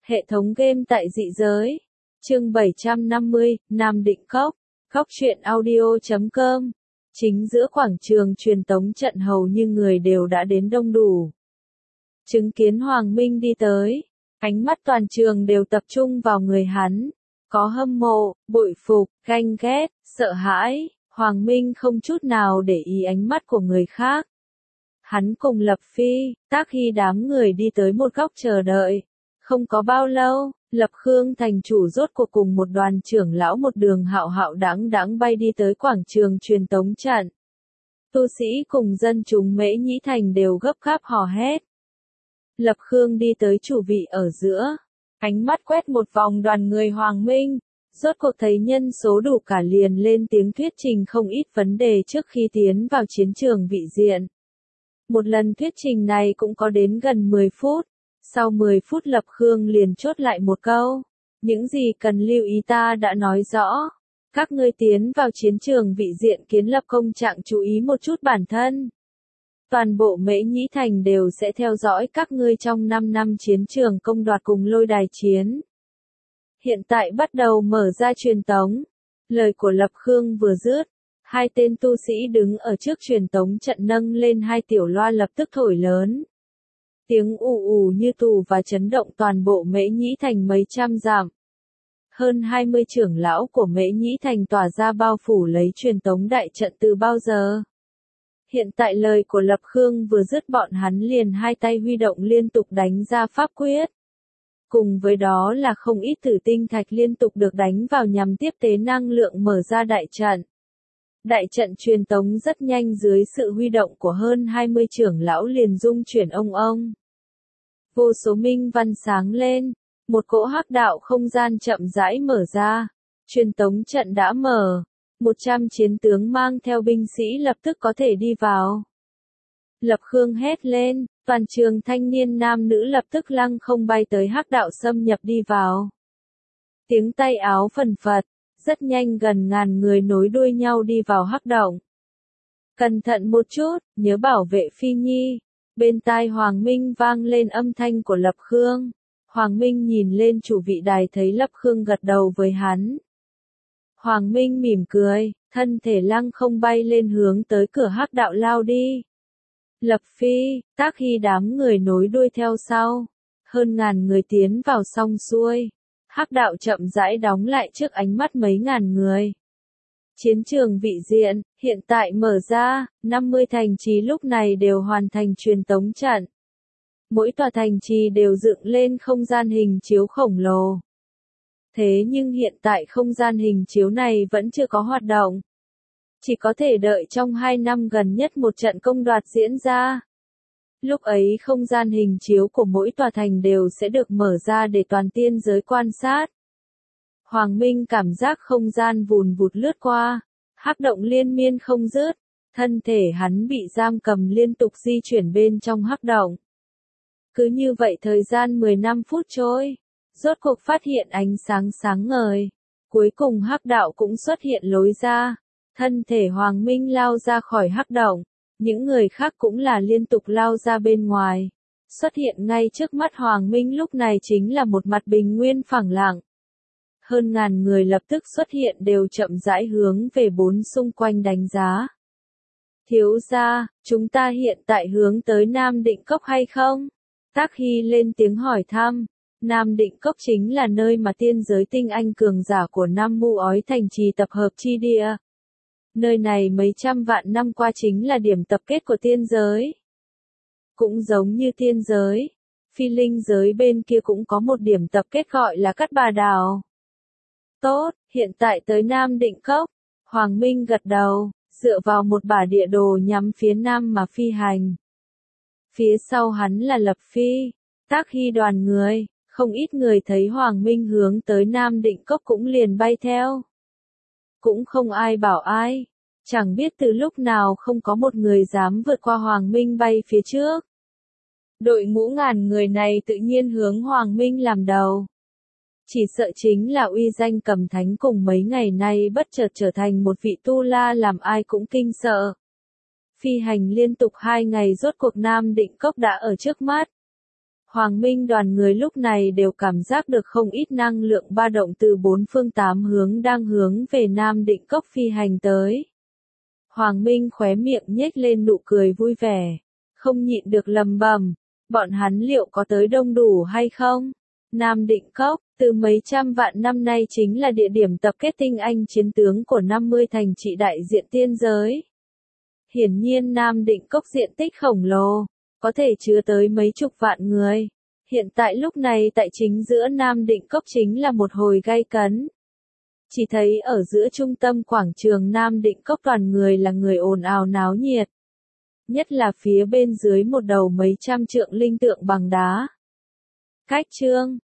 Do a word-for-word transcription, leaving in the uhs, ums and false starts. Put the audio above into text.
Hệ thống game tại dị giới. Chương bảy trăm năm mươi, Nam Định Cốc. Cốc truyện audio chấm com. Chính giữa quảng trường truyền tống trận hầu như người đều đã đến đông đủ. Chứng kiến Hoàng Minh đi tới, ánh mắt toàn trường đều tập trung vào người hắn. Có hâm mộ, bội phục, ganh ghét, sợ hãi. Hoàng Minh không chút nào để ý ánh mắt của người khác. Hắn cùng Lập Phi, Tác Hy đám người đi tới một góc chờ đợi. Không có bao lâu, Lập Khương thành chủ rốt cuộc cùng một đoàn trưởng lão một đường hạo hạo đãng đãng bay đi tới quảng trường truyền tống trận. Tu sĩ cùng dân chúng Mễ Nhĩ Thành đều gấp gáp hò hét. Lập Khương đi tới chủ vị ở giữa, ánh mắt quét một vòng đoàn người Hoàng Minh, rốt cuộc thấy nhân số đủ cả liền lên tiếng thuyết trình không ít vấn đề trước khi tiến vào chiến trường vị diện. Một lần thuyết trình này cũng có đến gần mười phút. Sau mười phút Lập Khương liền chốt lại một câu. Những gì cần lưu ý ta đã nói rõ. Các ngươi tiến vào chiến trường vị diện kiến lập công trạng chú ý một chút bản thân. Toàn bộ Mễ Nhĩ Thành đều sẽ theo dõi các ngươi trong năm năm chiến trường công đoạt cùng lôi đài chiến. Hiện tại bắt đầu mở ra truyền tống. Lời của Lập Khương vừa dứt. Hai tên tu sĩ đứng ở trước truyền tống trận nâng lên hai tiểu loa lập tức thổi lớn. Tiếng ù ù như tù và chấn động toàn bộ Mễ Nhĩ Thành mấy trăm dặm. Hơn hai mươi trưởng lão của Mễ Nhĩ Thành tỏa ra bao phủ lấy truyền tống đại trận từ bao giờ. Hiện tại lời của Lập Khương vừa dứt bọn hắn liền hai tay huy động liên tục đánh ra pháp quyết. Cùng với đó là không ít tử tinh thạch liên tục được đánh vào nhằm tiếp tế năng lượng mở ra đại trận. Đại trận truyền tống rất nhanh dưới sự huy động của hơn hai mươi trưởng lão liền dung chuyển ông ông. Vô số minh văn sáng lên, một cỗ hắc đạo không gian chậm rãi mở ra, truyền tống trận đã mở, một trăm chiến tướng mang theo binh sĩ lập tức có thể đi vào. Lập Khương hét lên, toàn trường thanh niên nam nữ lập tức lăng không bay tới hắc đạo xâm nhập đi vào. Tiếng tay áo phần phật. Rất nhanh gần ngàn người nối đuôi nhau đi vào hắc động. Cẩn thận một chút, nhớ bảo vệ Phi Nhi. Bên tai Hoàng Minh vang lên âm thanh của Lập Khương. Hoàng Minh nhìn lên chủ vị đài thấy Lập Khương gật đầu với hắn. Hoàng Minh mỉm cười, thân thể lăng không bay lên hướng tới cửa hắc đạo lao đi. Lập Phi, Tác Hy đám người nối đuôi theo sau. Hơn ngàn người tiến vào xong xuôi. Hắc đạo chậm rãi đóng lại trước ánh mắt mấy ngàn người. Chiến trường vị diện, hiện tại mở ra, năm mươi thành trì lúc này đều hoàn thành truyền tống trận. Mỗi tòa thành trì đều dựng lên không gian hình chiếu khổng lồ. Thế nhưng hiện tại không gian hình chiếu này vẫn chưa có hoạt động. Chỉ có thể đợi trong hai năm gần nhất một trận công đoạt diễn ra. Lúc ấy không gian hình chiếu của mỗi tòa thành đều sẽ được mở ra để toàn tiên giới quan sát. Hoàng Minh cảm giác không gian vùn vụt lướt qua, hắc động liên miên không dứt, thân thể hắn bị giam cầm liên tục di chuyển bên trong hắc động. Cứ như vậy thời gian mười lăm phút trôi, rốt cuộc phát hiện ánh sáng sáng ngời, cuối cùng hắc đạo cũng xuất hiện lối ra, thân thể Hoàng Minh lao ra khỏi hắc động. Những người khác cũng là liên tục lao ra bên ngoài. Xuất hiện ngay trước mắt Hoàng Minh lúc này chính là một mặt bình nguyên phẳng lặng. Hơn ngàn người lập tức xuất hiện đều chậm rãi hướng về bốn xung quanh đánh giá. Thiếu gia, chúng ta hiện tại hướng tới Nam Định Cốc hay không? Tác Hy lên tiếng hỏi thăm. Nam Định Cốc chính là nơi mà tiên giới tinh anh cường giả của Nam Mu Ói thành trì tập hợp chi địa. Nơi này mấy trăm vạn năm qua chính là điểm tập kết của tiên giới. Cũng giống như tiên giới, phi linh giới bên kia cũng có một điểm tập kết gọi là Cát Bà Đảo. Tốt, hiện tại tới Nam Định Cốc. Hoàng Minh gật đầu, dựa vào một bả địa đồ nhắm phía nam mà phi hành. Phía sau hắn là Lập Phi, Tác Hy đoàn người, không ít người thấy Hoàng Minh hướng tới Nam Định Cốc cũng liền bay theo. Cũng không ai bảo ai. Chẳng biết từ lúc nào không có một người dám vượt qua Hoàng Minh bay phía trước. Đội ngũ ngàn người này tự nhiên hướng Hoàng Minh làm đầu. Chỉ sợ chính là uy danh Cầm Thánh cùng mấy ngày nay bất chợt trở thành một vị tu la làm ai cũng kinh sợ. Phi hành liên tục hai ngày rốt cuộc Nam Định Cốc đã ở trước mắt. Hoàng Minh đoàn người lúc này đều cảm giác được không ít năng lượng ba động từ bốn phương tám hướng đang hướng về Nam Định Cốc phi hành tới. Hoàng Minh khóe miệng nhếch lên nụ cười vui vẻ, không nhịn được lầm bầm, bọn hắn liệu có tới đông đủ hay không? Nam Định Cốc, từ mấy trăm vạn năm nay chính là địa điểm tập kết tinh anh chiến tướng của năm mươi thành trị đại diện tiên giới. Hiển nhiên Nam Định Cốc diện tích khổng lồ, có thể chứa tới mấy chục vạn người. Hiện tại lúc này tại chính giữa Nam Định Cốc chính là một hồi gay cấn. Chỉ thấy ở giữa trung tâm quảng trường Nam Định Cốc toàn người là người ồn ào náo nhiệt. Nhất là phía bên dưới một đầu mấy trăm trượng linh tượng bằng đá. Cách chương